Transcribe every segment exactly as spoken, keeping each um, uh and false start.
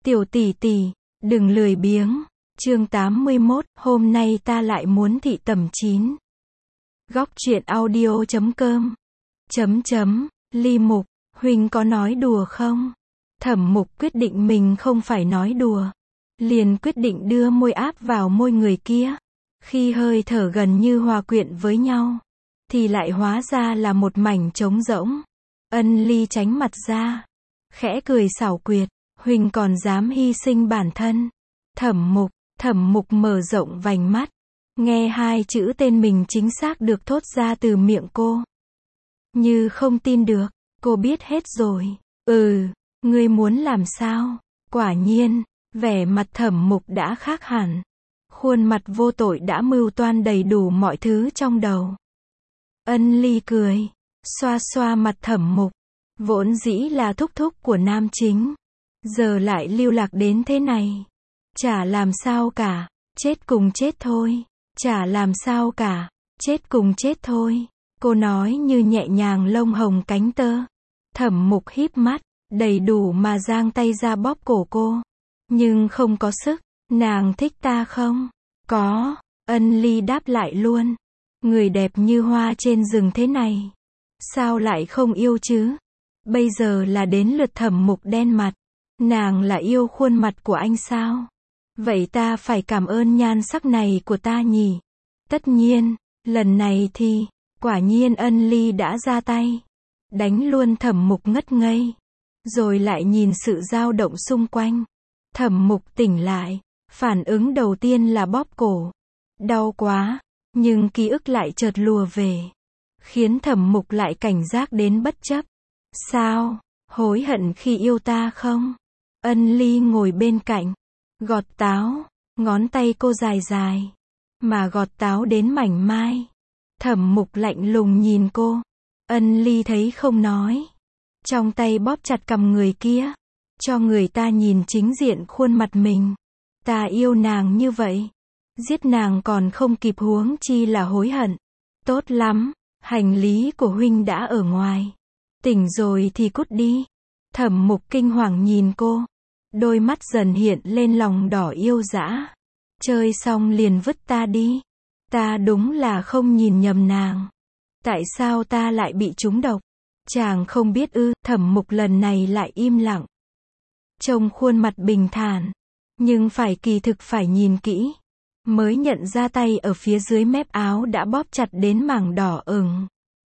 Tiểu tỷ tỷ, đừng lười biếng. Chương tám mươi mốt, hôm nay ta lại muốn thị tầm chín. Góc truyện audio chấm com. Chấm chấm, Ly Mục, huynh có nói đùa không? Thẩm Mục quyết định mình không phải nói đùa. Liền quyết định đưa môi áp vào môi người kia. Khi hơi thở gần như hòa quyện với nhau, thì lại hóa ra là một mảnh trống rỗng. Ân Ly tránh mặt ra, khẽ cười xảo quyệt, huynh còn dám hy sinh bản thân. Thẩm Mục, Thẩm Mục mở rộng vành mắt, nghe hai chữ tên mình chính xác được thốt ra từ miệng cô. Như không tin được, cô biết hết rồi. Ừ, ngươi muốn làm sao? Quả nhiên, vẻ mặt Thẩm Mục đã khác hẳn. Khuôn mặt vô tội đã mưu toan đầy đủ mọi thứ trong đầu. Ân Ly cười, xoa xoa mặt Thẩm Mục, vốn dĩ là thúc thúc của nam chính, giờ lại lưu lạc đến thế này. Chả làm sao cả, chết cùng chết thôi. Chả làm sao cả, chết cùng chết thôi. Cô nói như nhẹ nhàng lông hồng cánh tơ. Thẩm Mục híp mắt, đầy đủ mà giang tay ra bóp cổ cô. Nhưng không có sức. Nàng thích ta không? Có. Ân Ly đáp lại luôn. Người đẹp như hoa trên rừng thế này, sao lại không yêu chứ? Bây giờ là đến lượt Thẩm Mục đen mặt. Nàng là yêu khuôn mặt của anh sao? Vậy ta phải cảm ơn nhan sắc này của ta nhỉ? Tất nhiên, lần này thì, quả nhiên Ân Ly đã ra tay. Đánh luôn Thẩm Mục ngất ngây. Rồi lại nhìn sự dao động xung quanh. Thẩm Mục tỉnh lại. Phản ứng đầu tiên là bóp cổ. Đau quá. Nhưng ký ức lại chợt lùa về. Khiến Thẩm Mục lại cảnh giác đến bất chấp. Sao? Hối hận khi yêu ta không? Ân Ly ngồi bên cạnh. Gọt táo. Ngón tay cô dài dài. Mà gọt táo đến mảnh mai. Thẩm Mục lạnh lùng nhìn cô. Ân Ly thấy không nói. Trong tay bóp chặt cằm người kia. Cho người ta nhìn chính diện khuôn mặt mình. Ta yêu nàng như vậy. Giết nàng còn không kịp huống chi là hối hận. Tốt lắm. Hành lý của huynh đã ở ngoài. Tỉnh rồi thì cút đi. Thẩm Mục kinh hoàng nhìn cô. Đôi mắt dần hiện lên lòng đỏ yêu dã. Chơi xong liền vứt ta đi. Ta đúng là không nhìn nhầm nàng. Tại sao ta lại bị trúng độc? Chàng không biết ư? Thẩm Mục lần này lại im lặng. Trông khuôn mặt bình thản. Nhưng phải kỳ thực phải nhìn kỹ. Mới nhận ra tay ở phía dưới mép áo đã bóp chặt đến mảng đỏ ửng.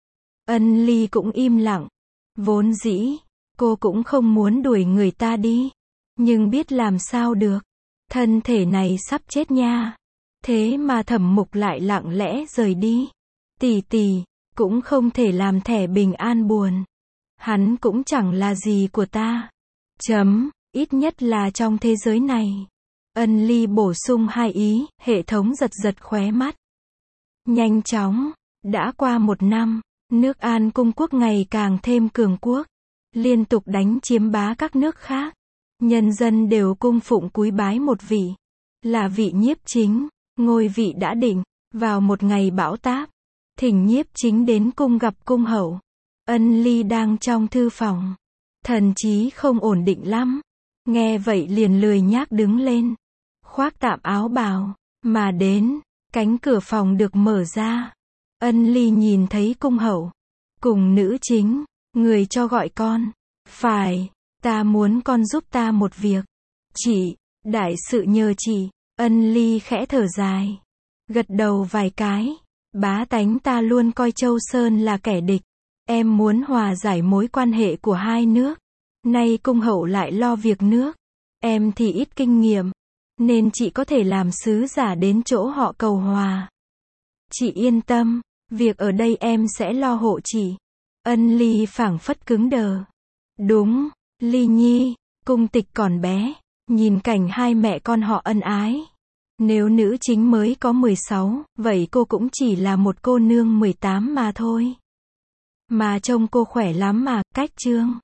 Ân Ly cũng im lặng. Vốn dĩ, cô cũng không muốn đuổi người ta đi. Nhưng biết làm sao được. Thân thể này sắp chết nha. Thế mà Thẩm Mục lại lặng lẽ rời đi. Tỷ tỷ, cũng không thể làm thẻ bình an buồn. Hắn cũng chẳng là gì của ta. Chấm, ít nhất là trong thế giới này. Ân Ly bổ sung hai ý, hệ thống giật giật khóe mắt. Nhanh chóng, đã qua một năm, nước An Cung quốc ngày càng thêm cường quốc. Liên tục đánh chiếm bá các nước khác. Nhân dân đều cung phụng cúi bái một vị. Là vị nhiếp chính, ngôi vị đã định, vào một ngày bão táp. Thỉnh nhiếp chính đến cung gặp cung hậu. Ân Ly đang trong thư phòng. Thần trí không ổn định lắm. Nghe vậy liền lười nhác đứng lên. Khoác tạm áo bào, mà đến, cánh cửa phòng được mở ra. Ân Ly nhìn thấy cung hậu. Cùng nữ chính, người cho gọi con. Phải, ta muốn con giúp ta một việc. Chị, đại sự nhờ chị. Ân Ly khẽ thở dài. Gật đầu vài cái. Bá tánh ta luôn coi Châu Sơn là kẻ địch. Em muốn hòa giải mối quan hệ của hai nước. Nay cung hậu lại lo việc nước. Em thì ít kinh nghiệm. Nên chị có thể làm sứ giả đến chỗ họ cầu hòa. Chị yên tâm. Việc ở đây em sẽ lo hộ chị. Ân Ly phảng phất cứng đờ. Đúng, Ly Nhi. Cung tịch còn bé. Nhìn cảnh hai mẹ con họ ân ái. Nếu nữ chính mới có mười sáu, vậy cô cũng chỉ là một cô nương mười tám mà thôi. Mà trông cô khỏe lắm mà, cách trương.